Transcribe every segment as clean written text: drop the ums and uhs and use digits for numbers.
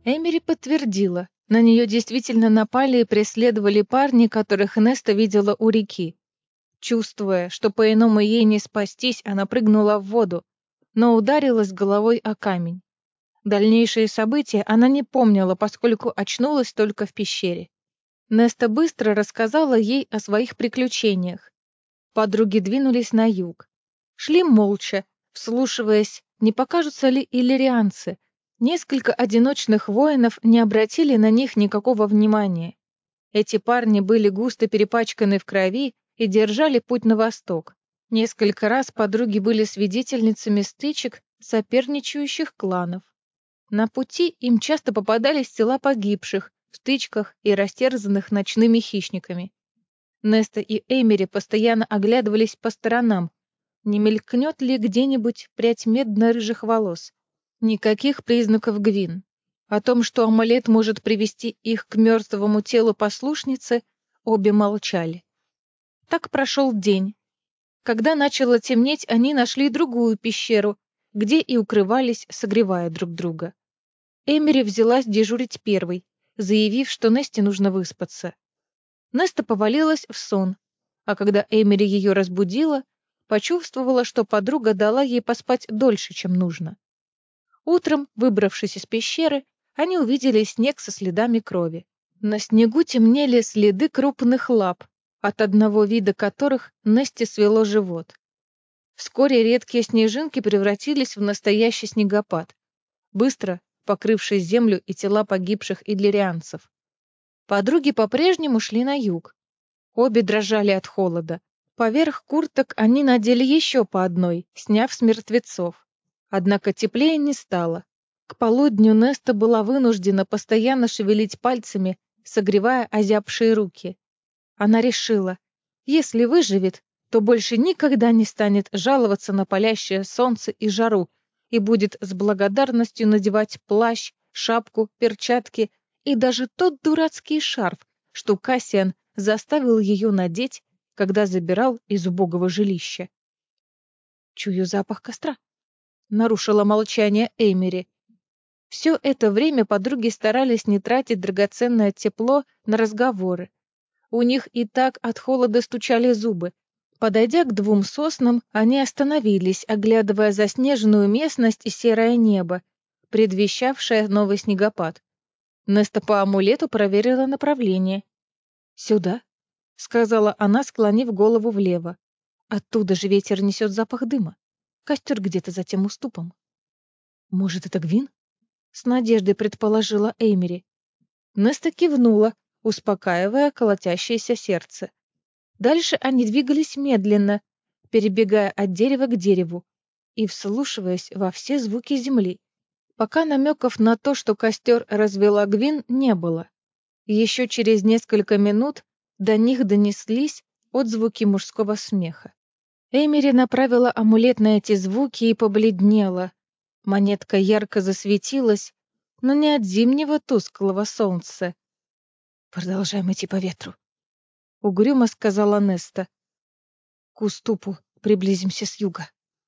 Эмери подтвердила. На нее действительно напали и преследовали парни, которых Неста видела у реки. Чувствуя, что по-иному ей не спастись, она прыгнула в воду, но ударилась головой о камень. Дальнейшие события она не помнила, поскольку очнулась только в пещере. Неста быстро рассказала ей о своих приключениях. Подруги двинулись на юг. Шли молча, вслушиваясь, не покажутся ли иллирианцы. Несколько одиночных воинов не обратили на них никакого внимания. Эти парни были густо перепачканы в крови и держали путь на восток. Несколько раз подруги были свидетельницами стычек соперничающих кланов. На пути им часто попадались тела погибших в стычках и растерзанных ночными хищниками. Неста и Эмери постоянно оглядывались по сторонам, не мелькнет ли где-нибудь прядь медно-рыжих волос. Никаких признаков Гвин. О том, что амулет может привести их к мертвому телу послушницы, обе молчали. Так прошел день. Когда начало темнеть, они нашли другую пещеру, где и укрывались, согревая друг друга. Эмери взялась дежурить первой, заявив, что Несте нужно выспаться. Неста повалилась в сон, а когда Эмери ее разбудила, почувствовала, что подруга дала ей поспать дольше, чем нужно. Утром, выбравшись из пещеры, они увидели снег со следами крови. На снегу темнели следы крупных лап, от одного вида которых Несте свело живот. Вскоре редкие снежинки превратились в настоящий снегопад, быстро покрывший землю и тела погибших иллирианцев. Подруги по-прежнему шли на юг. Обе дрожали от холода. Поверх курток они надели еще по одной, сняв с мертвецов. Однако теплее не стало. К полудню Неста была вынуждена постоянно шевелить пальцами, согревая озябшие руки. Она решила, если выживет, то больше никогда не станет жаловаться на палящее солнце и жару и будет с благодарностью надевать плащ, шапку, перчатки и даже тот дурацкий шарф, что Кассиан заставил ее надеть, когда забирал из убогого жилища. «Чую запах костра», — нарушила молчание Эмери. Все это время подруги старались не тратить драгоценное тепло на разговоры. У них и так от холода стучали зубы. Подойдя к двум соснам, они остановились, оглядывая заснеженную местность и серое небо, предвещавшее новый снегопад. Неста по амулету проверила направление. «Сюда», — сказала она, склонив голову влево. «Оттуда же ветер несет запах дыма. Костер где-то за тем уступом». «Может, это Гвин?» — с надеждой предположила Эймери. Неста кивнула, успокаивая колотящееся сердце. Дальше они двигались медленно, перебегая от дерева к дереву и вслушиваясь во все звуки земли, пока намеков на то, что костер развела Гвин, не было. Еще через несколько минут до них донеслись отзвуки мужского смеха. Эмери направила амулет на эти звуки и побледнела. Монетка ярко засветилась, но не от зимнего тусклого солнца. «Продолжаем идти по ветру», — угрюмо сказала Неста. «К уступу приблизимся с юга».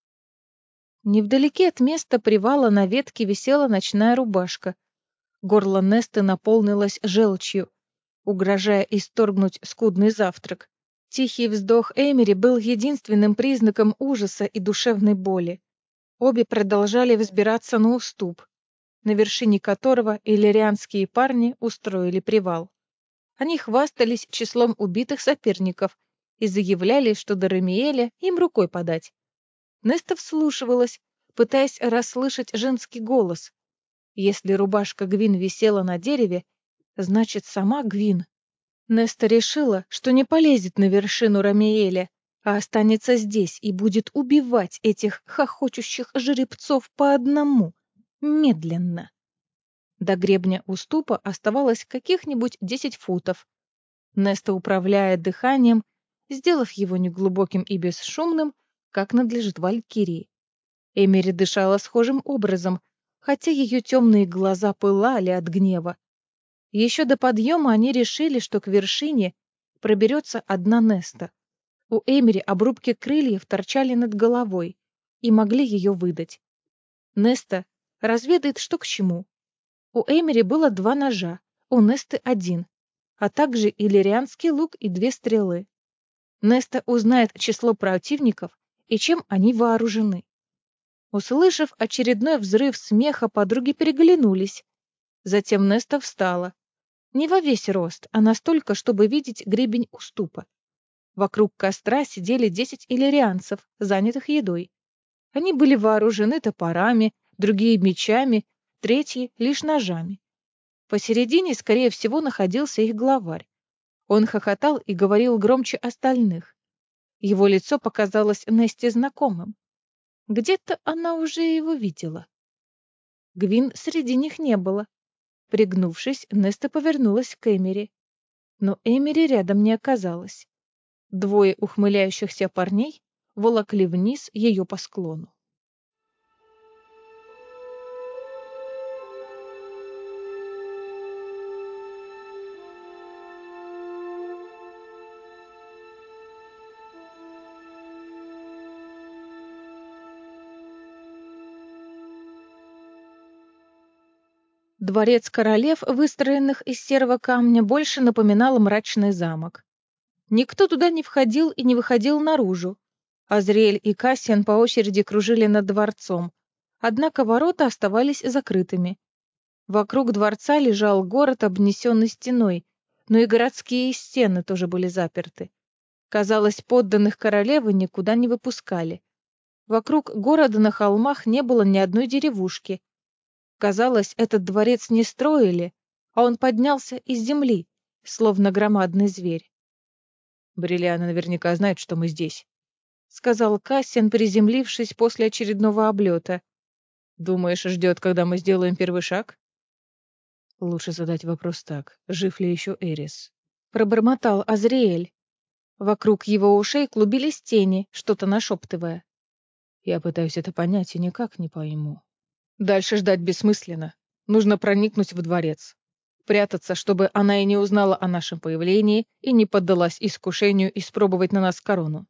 Невдалеке от места привала на ветке висела ночная рубашка. Горло Несты наполнилось желчью, угрожая исторгнуть скудный завтрак. Тихий вздох Эмери был единственным признаком ужаса и душевной боли. Обе продолжали взбираться на уступ, на вершине которого иллирианские парни устроили привал. Они хвастались числом убитых соперников и заявляли, что до Рамиэля им рукой подать. Неста вслушивалась, пытаясь расслышать женский голос. Если рубашка Гвин висела на дереве, значит, сама Гвин. Неста решила, что не полезет на вершину Рамиэля, а останется здесь и будет убивать этих хохочущих жеребцов по одному, медленно. До гребня уступа оставалось каких-нибудь 10 футов. Неста, управляя дыханием, сделав его неглубоким и бесшумным, как надлежит валькирии. Эмери дышала схожим образом, хотя ее темные глаза пылали от гнева. Еще до подъема они решили, что к вершине проберется одна Неста. У Эмери обрубки крыльев торчали над головой и могли ее выдать. Неста разведает, что к чему. У Эмери было 2 ножа, у Несты 1, а также иллирианский лук и 2 стрелы. Неста узнает число противников и чем они вооружены. Услышав очередной взрыв смеха, подруги переглянулись. Затем Неста встала. Не во весь рост, а настолько, чтобы видеть гребень уступа. Вокруг костра сидели 10 иллирианцев, занятых едой. Они были вооружены топорами, другие мечами, третьи лишь ножами. Посередине, скорее всего, находился их главарь. Он хохотал и говорил громче остальных. Его лицо показалось Несте знакомым. Где-то она уже его видела. Гвин среди них не было. Пригнувшись, Неста повернулась к Эмери. Но Эмери рядом не оказалось. 2 ухмыляющихся парней волокли вниз ее по склону. Дворец королев, выстроенных из серого камня, больше напоминал мрачный замок. Никто туда не входил и не выходил наружу. Азриэль и Кассиан по очереди кружили над дворцом, однако ворота оставались закрытыми. Вокруг дворца лежал город, обнесенный стеной, но и городские стены тоже были заперты. Казалось, подданных королевы никуда не выпускали. Вокруг города на холмах не было ни одной деревушки. Казалось, этот дворец не строили, а он поднялся из земли, словно громадный зверь. «Бриллиана наверняка знает, что мы здесь», — сказал Кассиан, приземлившись после очередного облета. «Думаешь, ждет, когда мы сделаем первый шаг?» «Лучше задать вопрос так. Жив ли еще Эрис?» — пробормотал Азриэль. Вокруг его ушей клубились тени, что-то нашептывая. «Я пытаюсь это понять и никак не пойму». «Дальше ждать бессмысленно. Нужно проникнуть в дворец. Прятаться, чтобы она и не узнала о нашем появлении и не поддалась искушению испробовать на нас корону».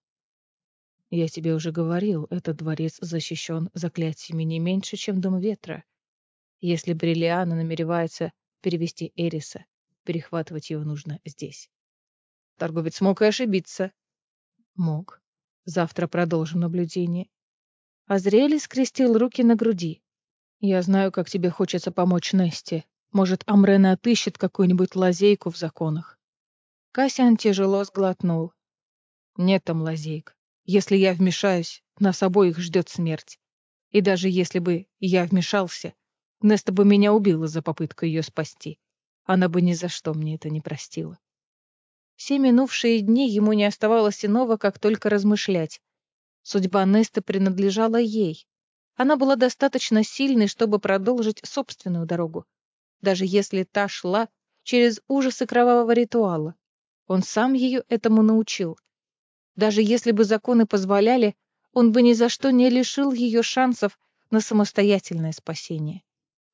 «Я тебе уже говорил, этот дворец защищен заклятиями не меньше, чем Дом Ветра. Если Бриллиана намеревается перевести Эриса, перехватывать его нужно здесь». Торговец мог и ошибиться. Мог. Завтра продолжим наблюдение. Азриэль скрестил руки на груди. Я знаю, как тебе хочется помочь Несте. Может, Амрена отыщет какую-нибудь лазейку в законах. Кассиан тяжело сглотнул. Нет там лазеек. Если я вмешаюсь, нас обоих ждет смерть. И даже если бы я вмешался, Неста бы меня убила за попытку ее спасти. Она бы ни за что мне это не простила. Все минувшие дни ему не оставалось иного, как только размышлять. Судьба Несты принадлежала ей. Она была достаточно сильной, чтобы продолжить собственную дорогу, даже если та шла через ужасы кровавого ритуала. Он сам ее этому научил. Даже если бы законы позволяли, он бы ни за что не лишил ее шансов на самостоятельное спасение.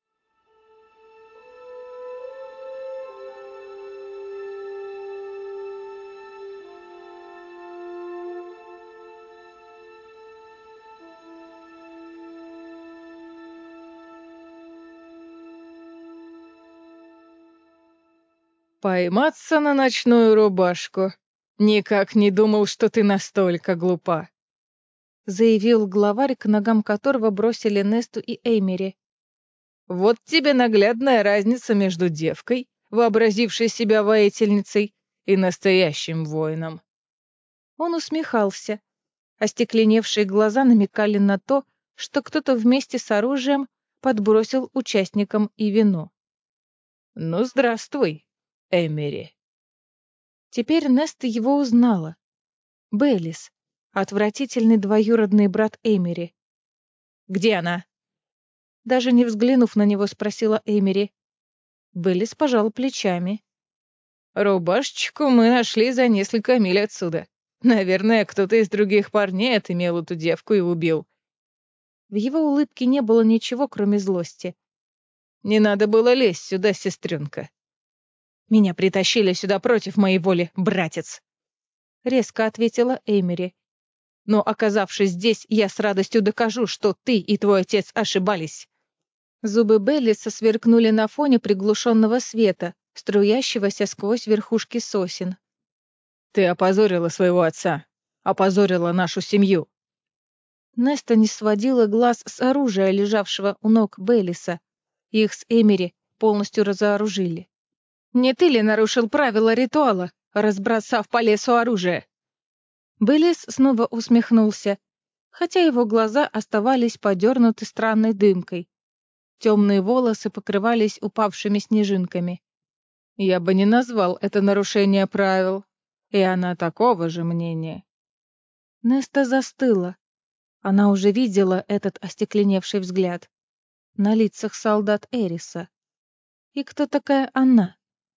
«Пойматься на ночную рубашку. Никак не думал, что ты настолько глупа», — заявил главарь, к ногам которого бросили Несту и Эймери. «Вот тебе наглядная разница между девкой, вообразившей себя воительницей, и настоящим воином». Он усмехался. Остекленевшие глаза намекали на то, что кто-то вместе с оружием подбросил участникам и вино. «Ну, здравствуй, Эмери». Теперь Неста его узнала. Бейлис, отвратительный двоюродный брат Эмери. «Где она?» Даже не взглянув на него, спросила Эмери. Бейлис пожал плечами. «Рубашечку мы нашли за несколько миль отсюда. Наверное, кто-то из других парней отымел эту девку и убил». В его улыбке не было ничего, кроме злости. «Не надо было лезть сюда, сестренка». «Меня притащили сюда против моей воли, братец», — резко ответила Эмери. «Но, оказавшись здесь, я с радостью докажу, что ты и твой отец ошибались». Зубы Беллиса сверкнули на фоне приглушенного света, струящегося сквозь верхушки сосен. «Ты опозорила своего отца, опозорила нашу семью». Неста не сводила глаз с оружия, лежавшего у ног Беллиса. Их с Эмери полностью разоружили. «Не ты ли нарушил правила ритуала, разбросав по лесу оружие?» Беллис снова усмехнулся, хотя его глаза оставались подернуты странной дымкой. Темные волосы покрывались упавшими снежинками. «Я бы не назвал это нарушение правил, и она такого же мнения». Неста застыла. Она уже видела этот остекленевший взгляд на лицах солдат Эриса. И кто такая она?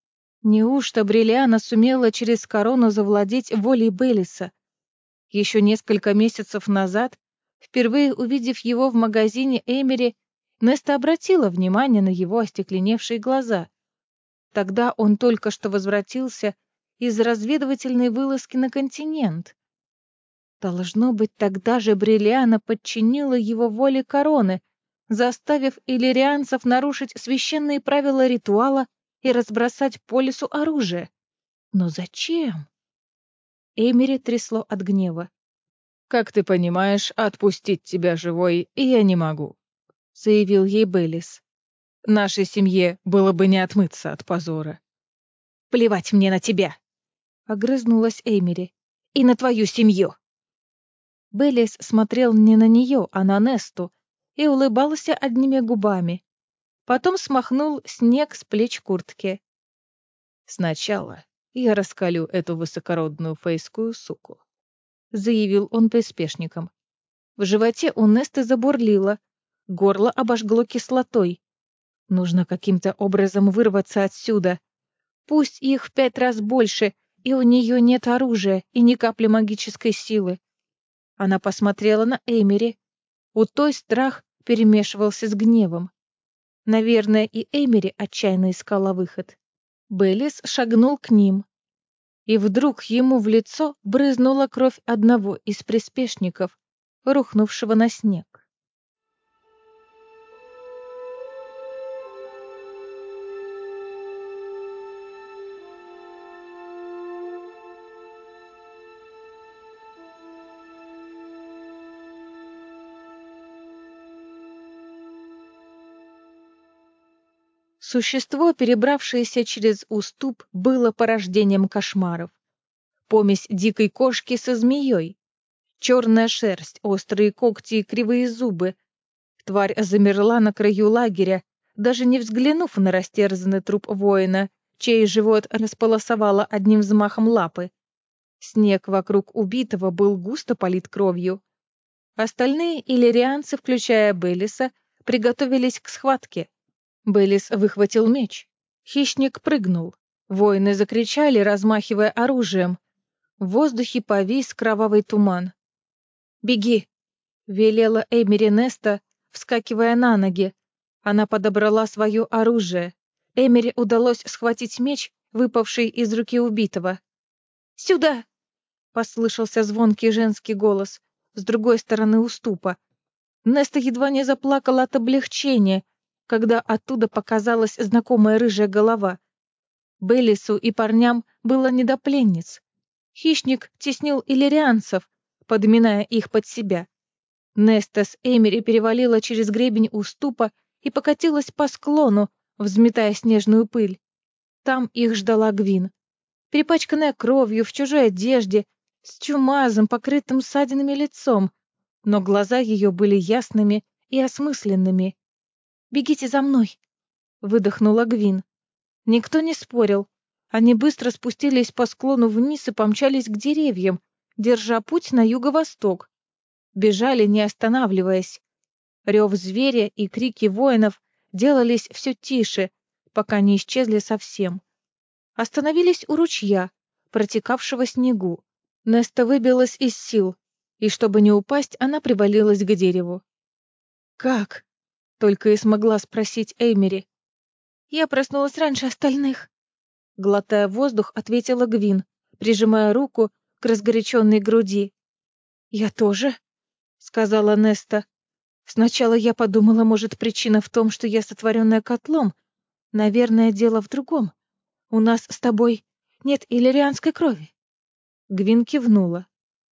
Неужто Бриллиана сумела через корону завладеть волей Беллиса? Еще несколько месяцев назад, впервые увидев его в магазине Эмери, Неста обратила внимание на его остекленевшие глаза. Тогда он только что возвратился из разведывательной вылазки на континент. Должно быть, тогда же Бриллиана подчинила его воле короны, заставив иллирианцев нарушить священные правила ритуала и разбросать по лесу оружие. Но зачем? Эмери трясло от гнева. «Как ты понимаешь, отпустить тебя живой я не могу», — заявил ей Беллис. «Нашей семье было бы не отмыться от позора». «Плевать мне на тебя!» — огрызнулась Эмери. «И на твою семью!» Беллис смотрел не на нее, а на Несту и улыбался одними губами. Потом смахнул снег с плеч куртки. «Сначала я раскалю эту высокородную фейскую суку», — заявил он приспешникам. В животе у Несты забурлило, горло обожгло кислотой. Нужно каким-то образом вырваться отсюда. Пусть их в 5 раз больше, и у нее нет оружия и ни капли магической силы. Она посмотрела на Эмери. У той страх перемешивался с гневом. Наверное, и Эмери отчаянно искала выход. Беллис шагнул к ним. И вдруг ему в лицо брызнула кровь одного из приспешников, рухнувшего на снег. Существо, перебравшееся через уступ, было порождением кошмаров. Помесь дикой кошки со змеей. Черная шерсть, острые когти и кривые зубы. Тварь замерла на краю лагеря, даже не взглянув на растерзанный труп воина, чей живот располосовало одним взмахом лапы. Снег вокруг убитого был густо полит кровью. Остальные иллирианцы, включая Беллиса, приготовились к схватке. Беллис выхватил меч. Хищник прыгнул. Воины закричали, размахивая оружием. В воздухе повис кровавый туман. «Беги!» — велела Эмери Неста, вскакивая на ноги. Она подобрала свое оружие. Эмери удалось схватить меч, выпавший из руки убитого. «Сюда!» — послышался звонкий женский голос с другой стороны уступа. Неста едва не заплакала от облегчения, когда оттуда показалась знакомая рыжая голова. Беллису и парням было не до пленниц. Хищник теснил иллирианцев, подминая их под себя. Неста с Эмери перевалила через гребень уступа и покатилась по склону, взметая снежную пыль. Там их ждала Гвин. Перепачканная кровью, в чужой одежде, с чумазым, покрытым ссадинами лицом, но глаза ее были ясными и осмысленными. «Бегите за мной!» — выдохнула Гвин. Никто не спорил. Они быстро спустились по склону вниз и помчались к деревьям, держа путь на юго-восток. Бежали, не останавливаясь. Рев зверя и крики воинов делались все тише, пока не исчезли совсем. Остановились у ручья, протекавшего снегу. Неста выбилась из сил, и чтобы не упасть, она привалилась к дереву. «Как?» — только и смогла спросить Эймери. «Я проснулась раньше остальных», — глотая воздух, ответила Гвин, прижимая руку к разгоряченной груди. «Я тоже», — сказала Неста. Сначала я подумала, может, причина в том, что я сотворенная котлом. Наверное, дело в другом. У нас с тобой нет иллирианской крови. Гвин кивнула.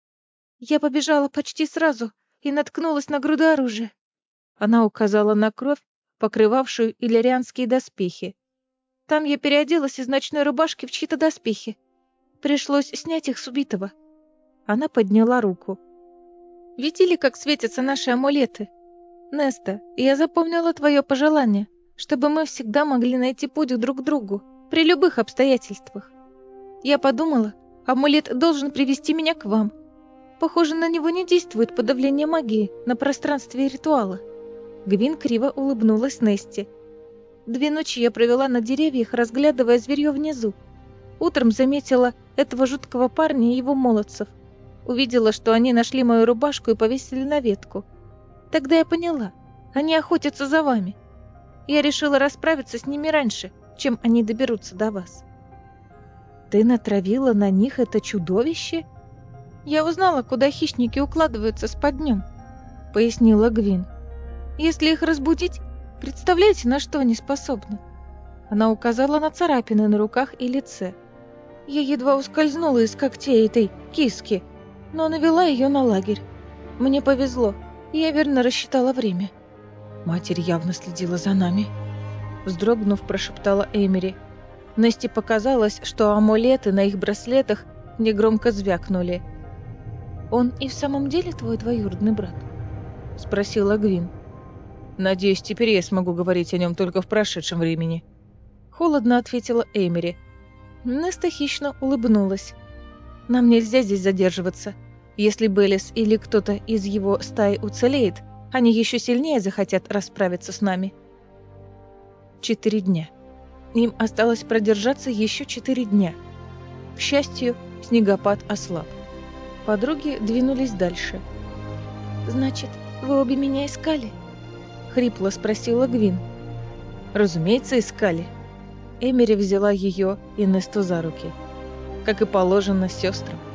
Я побежала почти сразу и наткнулась на груду оружия. Она указала на кровь, покрывавшую иллирианские доспехи. Там я переоделась из ночной рубашки в чьи-то доспехи. Пришлось снять их с убитого. Она подняла руку. Видели, как светятся наши амулеты? Неста, я запомнила твое пожелание, чтобы мы всегда могли найти путь друг к другу, при любых обстоятельствах. Я подумала, амулет должен привести меня к вам. Похоже, на него не действует подавление магии на пространстве ритуала. Гвин криво улыбнулась Несте. 2 ночи я провела на деревьях, разглядывая зверье внизу. Утром заметила этого жуткого парня и его молодцев. Увидела, что они нашли мою рубашку и повесили на ветку. Тогда я поняла, они охотятся за вами. Я решила расправиться с ними раньше, чем они доберутся до вас. Ты натравила на них это чудовище? Я узнала, куда хищники укладываются спать днем, пояснила Гвин. Если их разбудить, представляете, на что они способны? Она указала на царапины на руках и лице. Я едва ускользнула из когтей этой киски, но навела ее на лагерь. Мне повезло, и я верно рассчитала время. Матерь явно следила за нами. Вздрогнув, прошептала Эмери. Несте показалось, что амулеты на их браслетах негромко звякнули. «Он и в самом деле твой двоюродный брат?» — спросила Гвин. Надеюсь, теперь я смогу говорить о нем только в прошедшем времени. Холодно ответила Эмери. Неста хищно улыбнулась. «Нам нельзя здесь задерживаться. Если Беллис или кто-то из его стаи уцелеет, они еще сильнее захотят расправиться с нами». 4 дня. Им осталось продержаться еще 4 дня. К счастью, снегопад ослаб. Подруги двинулись дальше. «Значит, вы обе меня искали?» — хрипло спросила Гвин. Разумеется, искали. Эмери взяла ее и Несту за руки. Как и положено сестрам.